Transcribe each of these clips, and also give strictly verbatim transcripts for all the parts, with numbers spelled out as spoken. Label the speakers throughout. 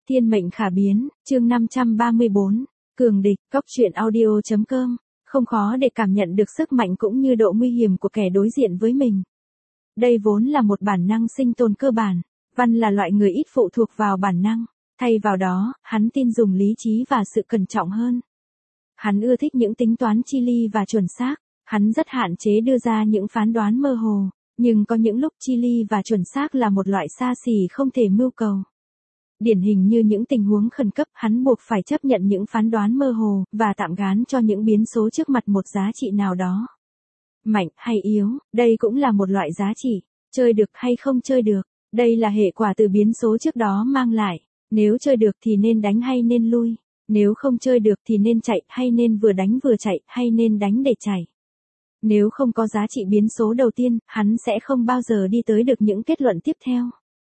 Speaker 1: Thiên mệnh khả biến, chương năm trăm ba mươi bốn, cường địch, góc truyện audio chấm com, không khó để cảm nhận được sức mạnh cũng như độ nguy hiểm của kẻ đối diện với mình. Đây vốn là một bản năng sinh tồn cơ bản, Văn là loại người ít phụ thuộc vào bản năng, thay vào đó, hắn tin dùng lý trí và sự cẩn trọng hơn. Hắn ưa thích những tính toán chi li và chuẩn xác, hắn rất hạn chế đưa ra những phán đoán mơ hồ, nhưng có những lúc chi li và chuẩn xác là một loại xa xỉ không thể mưu cầu. Điển hình như những tình huống khẩn cấp, hắn buộc phải chấp nhận những phán đoán mơ hồ, và tạm gán cho những biến số trước mặt một giá trị nào đó. Mạnh hay yếu, đây cũng là một loại giá trị. Chơi được hay không chơi được, đây là hệ quả từ biến số trước đó mang lại. Nếu chơi được thì nên đánh hay nên lui. Nếu không chơi được thì nên chạy hay nên vừa đánh vừa chạy hay nên đánh để chạy. Nếu không có giá trị biến số đầu tiên, hắn sẽ không bao giờ đi tới được những kết luận tiếp theo.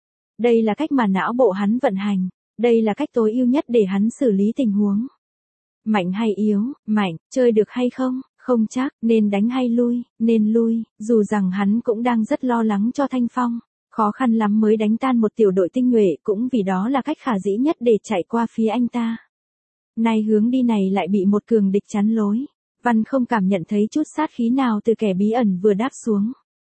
Speaker 1: Đây là cách mà não bộ hắn vận hành. Đây là cách tối ưu nhất để hắn xử lý tình huống. Mạnh hay yếu, mạnh, chơi được hay không, không chắc, nên đánh hay lui, nên lui, dù rằng hắn cũng đang rất lo lắng cho Thanh Phong. Khó khăn lắm mới đánh tan một tiểu đội tinh nhuệ cũng vì đó là cách khả dĩ nhất để chạy qua phía anh ta. Nay hướng đi này lại bị một cường địch chắn lối. Văn không cảm nhận thấy chút sát khí nào từ kẻ bí ẩn vừa đáp xuống.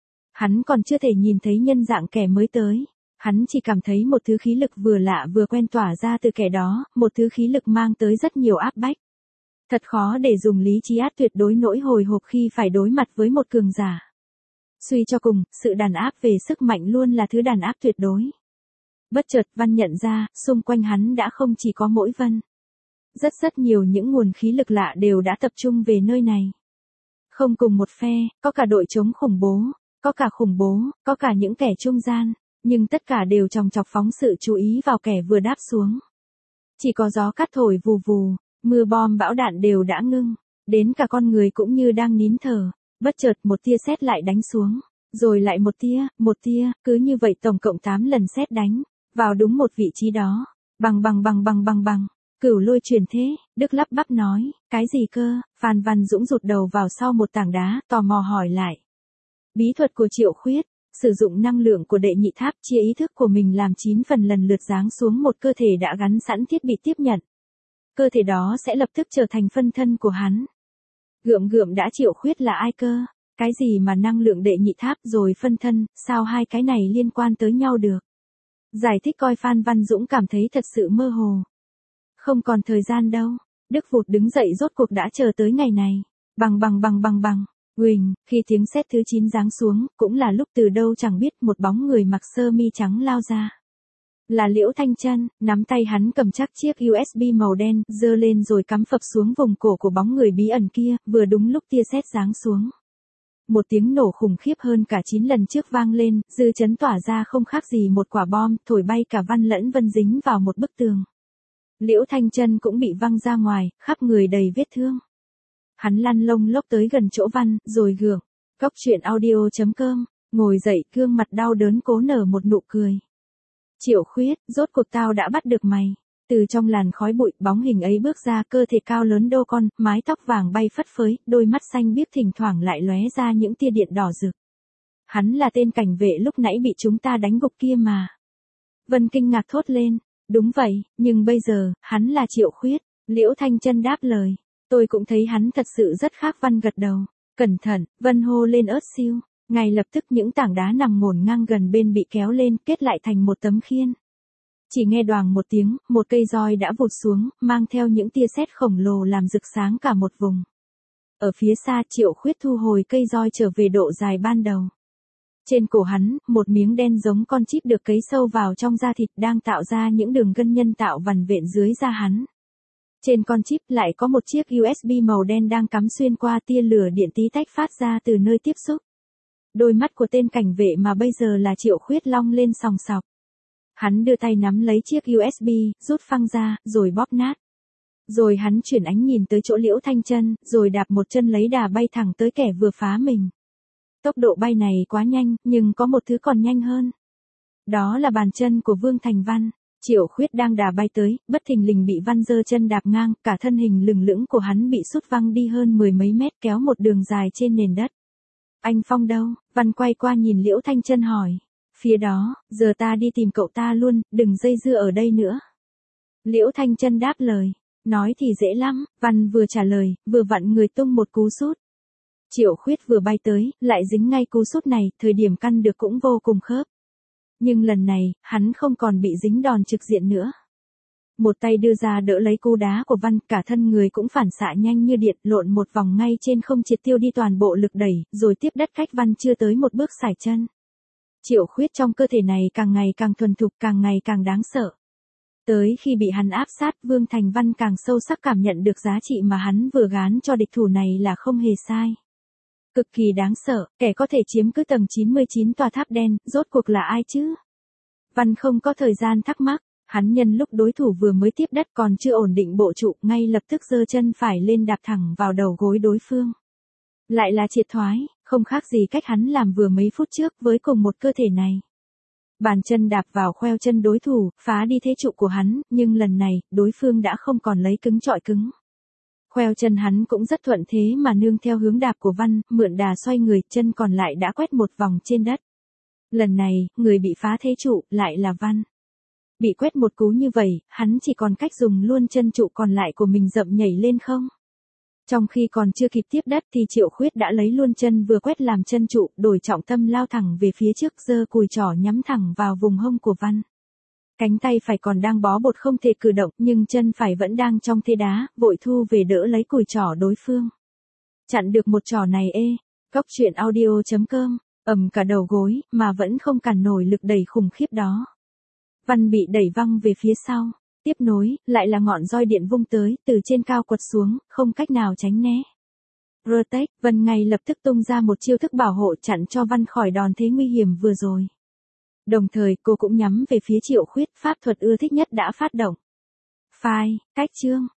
Speaker 1: Hắn còn chưa thể nhìn thấy nhân dạng kẻ mới tới. Hắn chỉ cảm thấy một thứ khí lực vừa lạ vừa quen tỏa ra từ kẻ đó, một thứ khí lực mang tới rất nhiều áp bách. Thật khó để dùng lý trí át tuyệt đối nỗi hồi hộp khi phải đối mặt với một cường giả. Suy cho cùng, sự đàn áp về sức mạnh luôn là thứ đàn áp tuyệt đối. Bất chợt Văn nhận ra, xung quanh hắn đã không chỉ có mỗi Vân. Rất rất nhiều những nguồn khí lực lạ đều đã tập trung về nơi này. Không cùng một phe, có cả đội chống khủng bố, có cả khủng bố, có cả những kẻ trung gian, nhưng tất cả đều chòng chọc phóng sự chú ý vào kẻ vừa đáp xuống. Chỉ có gió cát thổi vù vù, mưa bom bão đạn đều đã ngưng, đến cả con người cũng như đang nín thở. Bất chợt một tia sét lại đánh xuống, rồi lại một tia, một tia, cứ như vậy tổng cộng tám lần sét đánh, vào đúng một vị trí đó. Bằng bằng bằng bằng bằng bằng, cửu lôi truyền thế, Đức lắp bắp nói, cái gì cơ? Phan Văn Dũng rụt đầu vào sau một tảng đá, tò mò hỏi lại. Bí thuật của Triệu Khuyết, sử dụng năng lượng của đệ nhị tháp chia ý thức của mình làm chín phần lần lượt giáng xuống một cơ thể đã gắn sẵn thiết bị tiếp nhận. Cơ thể đó sẽ lập tức trở thành phân thân của hắn. Gượm gượm đã Triệu Khuyết là ai cơ? Cái gì mà năng lượng đệ nhị tháp rồi phân thân, sao hai cái này liên quan tới nhau được? Giải thích coi. Phan Văn Dũng cảm thấy thật sự mơ hồ. Không còn thời gian đâu. Đức vụt đứng dậy, rốt cuộc đã chờ tới ngày này. Bằng bằng bằng bằng bằng. Huỳnh, khi tiếng sét thứ chín giáng xuống, cũng là lúc từ đâu chẳng biết một bóng người mặc sơ mi trắng lao ra. Là Liễu Thanh Chân, nắm tay hắn cầm chắc chiếc u ét bê màu đen, giơ lên rồi cắm phập xuống vùng cổ của bóng người bí ẩn kia, vừa đúng lúc tia sét giáng xuống. Một tiếng nổ khủng khiếp hơn cả chín lần trước vang lên, dư chấn tỏa ra không khác gì một quả bom, thổi bay cả Văn lẫn Vân dính vào một bức tường. Liễu Thanh Chân cũng bị văng ra ngoài, khắp người đầy vết thương. Hắn lăn lông lốc tới gần chỗ Văn, rồi gượng. Góc truyện audio chấm com, ngồi dậy, gương mặt đau đớn cố nở một nụ cười. Triệu Khuyết, rốt cuộc tao đã bắt được mày. Từ trong làn khói bụi, bóng hình ấy bước ra, cơ thể cao lớn đô con, mái tóc vàng bay phất phới, đôi mắt xanh biếc thỉnh thoảng lại lóe ra những tia điện đỏ rực. Hắn là tên cảnh vệ lúc nãy bị chúng ta đánh gục kia mà. Vân kinh ngạc thốt lên. Đúng vậy, nhưng bây giờ, hắn là Triệu Khuyết. Liễu Thanh Chân đáp lời. Tôi cũng thấy hắn thật sự rất khác. Văn gật đầu. Cẩn thận, Vân hô lên ớt siêu. Ngay lập tức những tảng đá nằm ngổn ngang gần bên bị kéo lên, kết lại thành một tấm khiên. Chỉ nghe đoàng một tiếng, một cây roi đã vụt xuống, mang theo những tia sét khổng lồ làm rực sáng cả một vùng. Ở phía xa, Triệu Khuyết thu hồi cây roi trở về độ dài ban đầu. Trên cổ hắn, một miếng đen giống con chip được cấy sâu vào trong da thịt đang tạo ra những đường gân nhân tạo vằn vện dưới da hắn. Trên con chip lại có một chiếc u ét bê màu đen đang cắm xuyên qua, tia lửa điện tí tách phát ra từ nơi tiếp xúc. Đôi mắt của tên cảnh vệ mà bây giờ là Triệu Khuyết long lên sòng sọc. Hắn đưa tay nắm lấy chiếc u ét bê, rút phăng ra, rồi bóp nát. Rồi hắn chuyển ánh nhìn tới chỗ Liễu Thanh Chân, rồi đạp một chân lấy đà bay thẳng tới kẻ vừa phá mình. Tốc độ bay này quá nhanh, nhưng có một thứ còn nhanh hơn. Đó là bàn chân của Vương Thành Văn. Triệu Khuyết đang đà bay tới, bất thình lình bị Văn giơ chân đạp ngang, cả thân hình lừng lững của hắn bị sút văng đi hơn mười mấy mét, kéo một đường dài trên nền đất. Anh Phong đâu? Văn quay qua nhìn Liễu Thanh Chân hỏi. Phía đó, giờ ta đi tìm cậu ta luôn, đừng dây dưa ở đây nữa. Liễu Thanh Chân đáp lời. Nói thì dễ lắm, Văn vừa trả lời, vừa vặn người tung một cú sút. Triệu Khuyết vừa bay tới, lại dính ngay cú sút này, thời điểm căn được cũng vô cùng khớp. Nhưng lần này, hắn không còn bị dính đòn trực diện nữa. Một tay đưa ra đỡ lấy cú đá của Văn, cả thân người cũng phản xạ nhanh như điện, lộn một vòng ngay trên không triệt tiêu đi toàn bộ lực đẩy, rồi tiếp đất cách Văn chưa tới một bước sải chân. Triệu Khuyết trong cơ thể này càng ngày càng thuần thục, càng ngày càng đáng sợ. Tới khi bị hắn áp sát, Vương Thành Văn càng sâu sắc cảm nhận được giá trị mà hắn vừa gán cho địch thủ này là không hề sai. Cực kỳ đáng sợ, kẻ có thể chiếm cứ tầng chín mươi chín tòa tháp đen, rốt cuộc là ai chứ? Văn không có thời gian thắc mắc, hắn nhân lúc đối thủ vừa mới tiếp đất còn chưa ổn định bộ trụ, ngay lập tức giơ chân phải lên đạp thẳng vào đầu gối đối phương. Lại là triệt thoái, không khác gì cách hắn làm vừa mấy phút trước với cùng một cơ thể này. Bàn chân đạp vào khoeo chân đối thủ, phá đi thế trụ của hắn, nhưng lần này, đối phương đã không còn lấy cứng trọi cứng. Khoeo chân hắn cũng rất thuận thế mà nương theo hướng đạp của Văn, mượn đà xoay người, chân còn lại đã quét một vòng trên đất. Lần này, người bị phá thế trụ, lại là Văn. Bị quét một cú như vậy, hắn chỉ còn cách dùng luôn chân trụ còn lại của mình dậm nhảy lên không. Trong khi còn chưa kịp tiếp đất thì Triệu Khuyết đã lấy luôn chân vừa quét làm chân trụ, đổi trọng tâm lao thẳng về phía trước, giơ cùi trỏ nhắm thẳng vào vùng hông của Văn. Cánh tay phải còn đang bó bột không thể cử động, nhưng chân phải vẫn đang trong thế đá, vội thu về đỡ lấy cùi trỏ đối phương. Chặn được một trỏ này ê, Góc Truyện Audio chấm com, ầm cả đầu gối, mà vẫn không cản nổi lực đẩy khủng khiếp đó. Văn bị đẩy văng về phía sau. Tiếp nối, lại là ngọn roi điện vung tới, từ trên cao quật xuống, không cách nào tránh né. Rotate, Vân ngay lập tức tung ra một chiêu thức bảo hộ chặn cho Văn khỏi đòn thế nguy hiểm vừa rồi. Đồng thời, cô cũng nhắm về phía Triệu Khuyết, pháp thuật ưa thích nhất đã phát động. Phai, cách chương.